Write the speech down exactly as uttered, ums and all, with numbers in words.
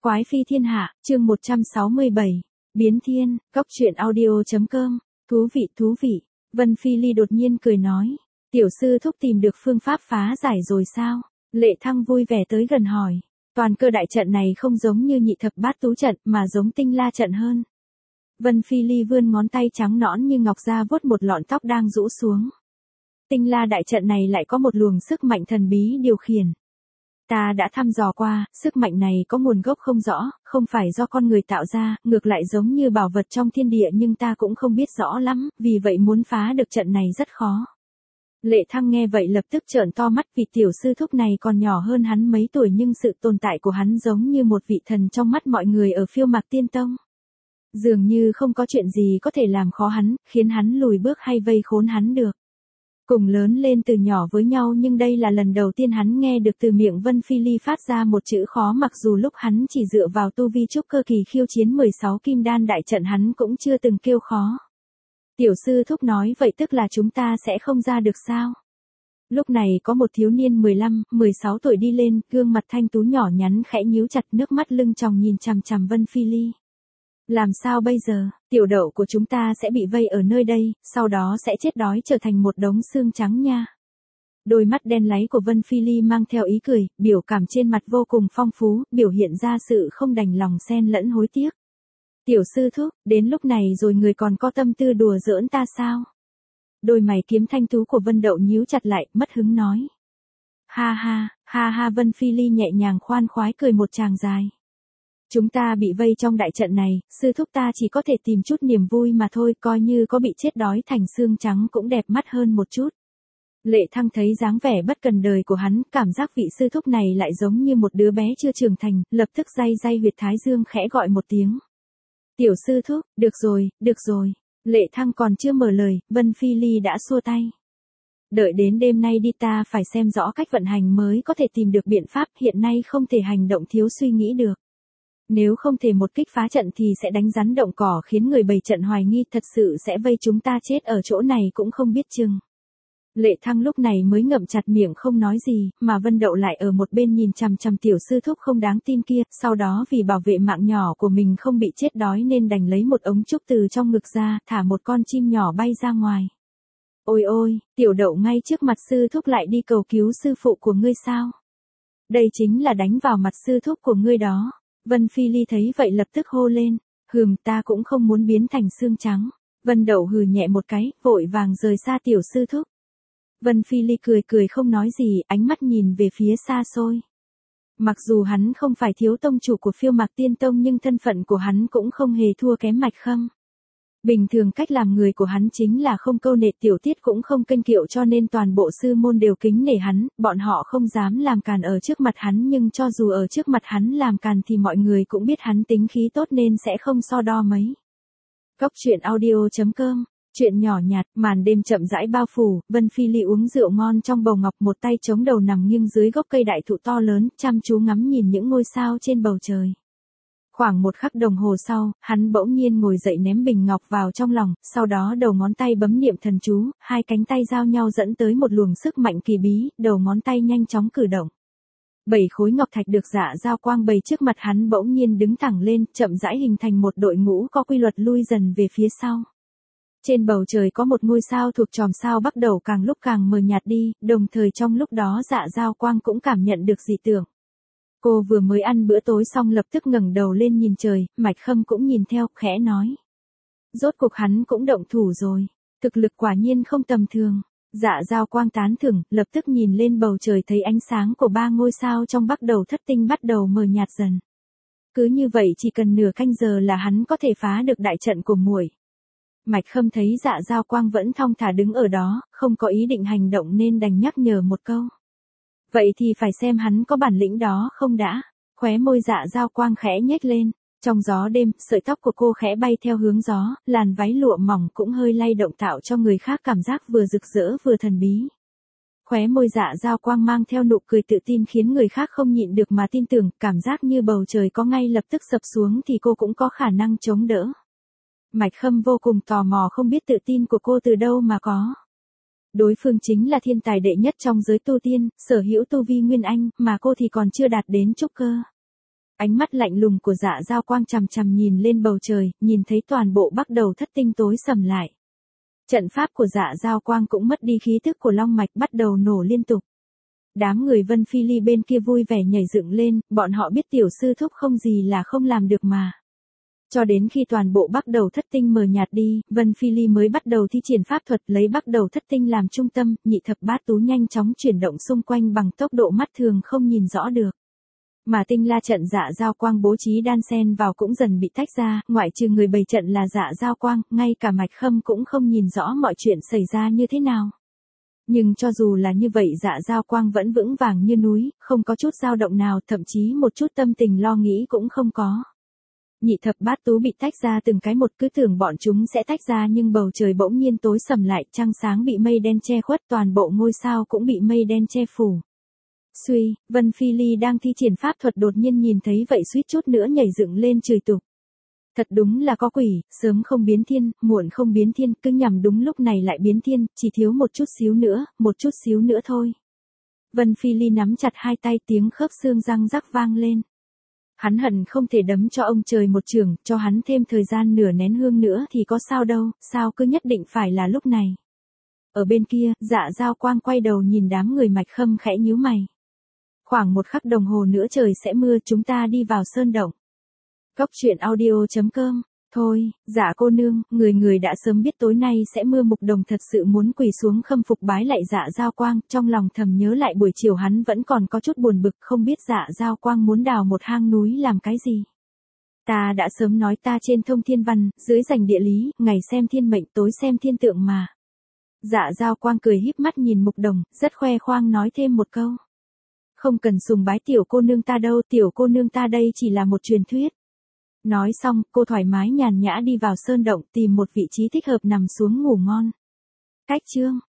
Quái phi thiên hạ, chương một trăm sáu mươi bảy. Biến thiên, góc truyện audio.com. Thú vị thú vị. Vân Phi Ly đột nhiên cười nói. Tiểu sư thúc tìm được phương pháp phá giải rồi sao? Lệ Thăng vui vẻ tới gần hỏi. Toàn cơ đại trận này không giống như nhị thập bát tú trận mà giống tinh la trận hơn. Vân Phi Ly vươn ngón tay trắng nõn như ngọc ra vuốt một lọn tóc đang rũ xuống. Tinh la đại trận này lại có một luồng sức mạnh thần bí điều khiển. Ta đã thăm dò qua, sức mạnh này có nguồn gốc không rõ, không phải do con người tạo ra, ngược lại giống như bảo vật trong thiên địa nhưng ta cũng không biết rõ lắm, vì vậy muốn phá được trận này rất khó. Lệ Thăng nghe vậy lập tức trợn to mắt vì tiểu sư thúc này còn nhỏ hơn hắn mấy tuổi nhưng sự tồn tại của hắn giống như một vị thần trong mắt mọi người ở Phiêu Mạc Tiên Tông. Dường như không có chuyện gì có thể làm khó hắn, khiến hắn lùi bước hay vây khốn hắn được. Cùng lớn lên từ nhỏ với nhau nhưng đây là lần đầu tiên hắn nghe được từ miệng Vân Phi Ly phát ra một chữ khó mặc dù lúc hắn chỉ dựa vào tu vi trúc cơ kỳ khiêu chiến mười sáu kim đan đại trận hắn cũng chưa từng kêu khó. Tiểu sư thúc nói vậy tức là chúng ta sẽ không ra được sao? Lúc này có một thiếu niên mười lăm, mười sáu tuổi đi lên, gương mặt thanh tú nhỏ nhắn khẽ nhíu chặt nước mắt lưng tròng nhìn chằm chằm Vân Phi Ly. Làm sao bây giờ, tiểu đậu của chúng ta sẽ bị vây ở nơi đây, sau đó sẽ chết đói trở thành một đống xương trắng nha. Đôi mắt đen láy của Vân Phi Ly mang theo ý cười, biểu cảm trên mặt vô cùng phong phú, biểu hiện ra sự không đành lòng xen lẫn hối tiếc. Tiểu sư thúc, đến lúc này rồi người còn có tâm tư đùa giỡn ta sao? Đôi mày kiếm thanh tú của Vân Đậu nhíu chặt lại, mất hứng nói. Ha ha, ha ha Vân Phi Ly nhẹ nhàng khoan khoái cười một tràng dài. Chúng ta bị vây trong đại trận này, sư thúc ta chỉ có thể tìm chút niềm vui mà thôi, coi như có bị chết đói thành xương trắng cũng đẹp mắt hơn một chút. Lệ Thăng thấy dáng vẻ bất cần đời của hắn, cảm giác vị sư thúc này lại giống như một đứa bé chưa trưởng thành, lập tức day day huyệt thái dương khẽ gọi một tiếng. Tiểu sư thúc, được rồi, được rồi. Lệ Thăng còn chưa mở lời, Vân Phi Ly đã xua tay. Đợi đến đêm nay đi ta phải xem rõ cách vận hành mới có thể tìm được biện pháp, hiện nay không thể hành động thiếu suy nghĩ được. Nếu không thể một kích phá trận thì sẽ đánh rắn động cỏ khiến người bày trận hoài nghi thật sự sẽ vây chúng ta chết ở chỗ này cũng không biết chừng. Lệ Thăng lúc này mới ngậm chặt miệng không nói gì, mà Vân Đậu lại ở một bên nhìn chằm chằm tiểu sư thúc không đáng tin kia, sau đó vì bảo vệ mạng nhỏ của mình không bị chết đói nên đành lấy một ống trúc từ trong ngực ra, thả một con chim nhỏ bay ra ngoài. Ôi ôi, tiểu Đậu ngay trước mặt sư thúc lại đi cầu cứu sư phụ của ngươi sao? Đây chính là đánh vào mặt sư thúc của ngươi đó. Vân Phi Ly thấy vậy lập tức hô lên, hừm ta cũng không muốn biến thành xương trắng. Vân Đậu hừ nhẹ một cái, vội vàng rời xa tiểu sư thúc. Vân Phi Ly cười cười không nói gì, ánh mắt nhìn về phía xa xôi. Mặc dù hắn không phải thiếu tông chủ của Phiêu Mạc Tiên Tông nhưng thân phận của hắn cũng không hề thua kém Mạch Khâm. Bình thường cách làm người của hắn chính là không câu nệ tiểu tiết cũng không kênh kiệu cho nên toàn bộ sư môn đều kính nể hắn, bọn họ không dám làm càn ở trước mặt hắn nhưng cho dù ở trước mặt hắn làm càn thì mọi người cũng biết hắn tính khí tốt nên sẽ không so đo mấy. Góc truyện audio.com. Chuyện nhỏ nhạt, màn đêm chậm rãi bao phủ, Vân Phi Ly uống rượu ngon trong bầu ngọc một tay chống đầu nằm nghiêng dưới gốc cây đại thụ to lớn, chăm chú ngắm nhìn những ngôi sao trên bầu trời. Khoảng một khắc đồng hồ sau, hắn bỗng nhiên ngồi dậy ném bình ngọc vào trong lòng, sau đó đầu ngón tay bấm niệm thần chú, hai cánh tay giao nhau dẫn tới một luồng sức mạnh kỳ bí, đầu ngón tay nhanh chóng cử động. Bảy khối ngọc thạch được dạ giao quang bày trước mặt hắn bỗng nhiên đứng thẳng lên, chậm rãi hình thành một đội ngũ có quy luật lui dần về phía sau. Trên bầu trời có một ngôi sao thuộc chòm sao bắt đầu càng lúc càng mờ nhạt đi, đồng thời trong lúc đó dạ giao quang cũng cảm nhận được dị tượng. Cô vừa mới ăn bữa tối xong lập tức ngẩng đầu lên nhìn trời, Mạch Khâm cũng nhìn theo, khẽ nói. Rốt cuộc hắn cũng động thủ rồi, thực lực quả nhiên không tầm thường. Dạ giao quang tán thưởng, lập tức nhìn lên bầu trời thấy ánh sáng của ba ngôi sao trong bắt đầu thất tinh bắt đầu mờ nhạt dần. Cứ như vậy chỉ cần nửa canh giờ là hắn có thể phá được đại trận của muội. Mạch Khâm thấy dạ giao quang vẫn thong thả đứng ở đó, không có ý định hành động nên đành nhắc nhở một câu. Vậy thì phải xem hắn có bản lĩnh đó không đã. Khóe môi dạ giao quang khẽ nhếch lên. Trong gió đêm, sợi tóc của cô khẽ bay theo hướng gió, làn váy lụa mỏng cũng hơi lay động tạo cho người khác cảm giác vừa rực rỡ vừa thần bí. Khóe môi dạ giao quang mang theo nụ cười tự tin khiến người khác không nhịn được mà tin tưởng, cảm giác như bầu trời có ngay lập tức sập xuống thì cô cũng có khả năng chống đỡ. Mạch Khâm vô cùng tò mò không biết tự tin của cô từ đâu mà có. Đối phương chính là thiên tài đệ nhất trong giới tu tiên, sở hữu tu vi nguyên anh, mà cô thì còn chưa đạt đến trúc cơ. Ánh mắt lạnh lùng của Dạ Dao Quang chằm chằm nhìn lên bầu trời, nhìn thấy toàn bộ Bắc Đầu Thất Tinh tối sầm lại. Trận pháp của Dạ Dao Quang cũng mất đi khí tức của long mạch, bắt đầu nổ liên tục. Đám người Vân Phi Ly bên kia vui vẻ nhảy dựng lên, bọn họ biết tiểu sư thúc không gì là không làm được mà. Cho đến khi toàn bộ Bắc Đầu Thất Tinh mờ nhạt đi, Vân Phi Ly mới bắt đầu thi triển pháp thuật, lấy Bắc Đầu Thất Tinh làm trung tâm, nhị thập bát tú nhanh chóng chuyển động xung quanh bằng tốc độ mắt thường không nhìn rõ được. Mà tinh la trận Dạ Dao Quang bố trí đan xen vào cũng dần bị tách ra, ngoại trừ người bày trận là Dạ Dao Quang, ngay cả Mạch Khâm cũng không nhìn rõ mọi chuyện xảy ra như thế nào. Nhưng cho dù là như vậy Dạ Dao Quang vẫn vững vàng như núi, không có chút dao động nào, thậm chí một chút tâm tình lo nghĩ cũng không có. Nhị thập bát tú bị tách ra từng cái một, cứ tưởng bọn chúng sẽ tách ra nhưng bầu trời bỗng nhiên tối sầm lại, trăng sáng bị mây đen che khuất, toàn bộ ngôi sao cũng bị mây đen che phủ. Suy, Vân Phi Ly đang thi triển pháp thuật đột nhiên nhìn thấy vậy suýt chút nữa nhảy dựng lên chửi tục. Thật đúng là có quỷ, sớm không biến thiên, muộn không biến thiên, cứ nhằm đúng lúc này lại biến thiên, chỉ thiếu một chút xíu nữa, một chút xíu nữa thôi. Vân Phi Ly nắm chặt hai tay, tiếng khớp xương răng rắc vang lên. Hắn hận không thể đấm cho ông trời một chưởng, cho hắn thêm thời gian nửa nén hương nữa thì có sao đâu, sao cứ nhất định phải là lúc này. Ở bên kia, Dạ Dao Quang quay đầu nhìn đám người Mạch Khâm khẽ nhíu mày. Khoảng một khắc đồng hồ nữa trời sẽ mưa, chúng ta đi vào sơn động. Cốc truyện audio chấm com. Thôi, Dạ cô nương, người người đã sớm biết tối nay sẽ mưa. Mục Đồng thật sự muốn quỳ xuống khâm phục bái lại Dạ Dao Quang, trong lòng thầm nhớ lại buổi chiều hắn vẫn còn có chút buồn bực, không biết Dạ Dao Quang muốn đào một hang núi làm cái gì. Ta đã sớm nói ta trên thông thiên văn, dưới rành địa lý, ngày xem thiên mệnh tối xem thiên tượng mà. Dạ Dao Quang cười híp mắt nhìn Mục Đồng, rất khoe khoang nói thêm một câu. Không cần sùng bái tiểu cô nương ta đâu, tiểu cô nương ta đây chỉ là một truyền thuyết. Nói xong, cô thoải mái nhàn nhã đi vào sơn động, tìm một vị trí thích hợp nằm xuống ngủ ngon. Cách chương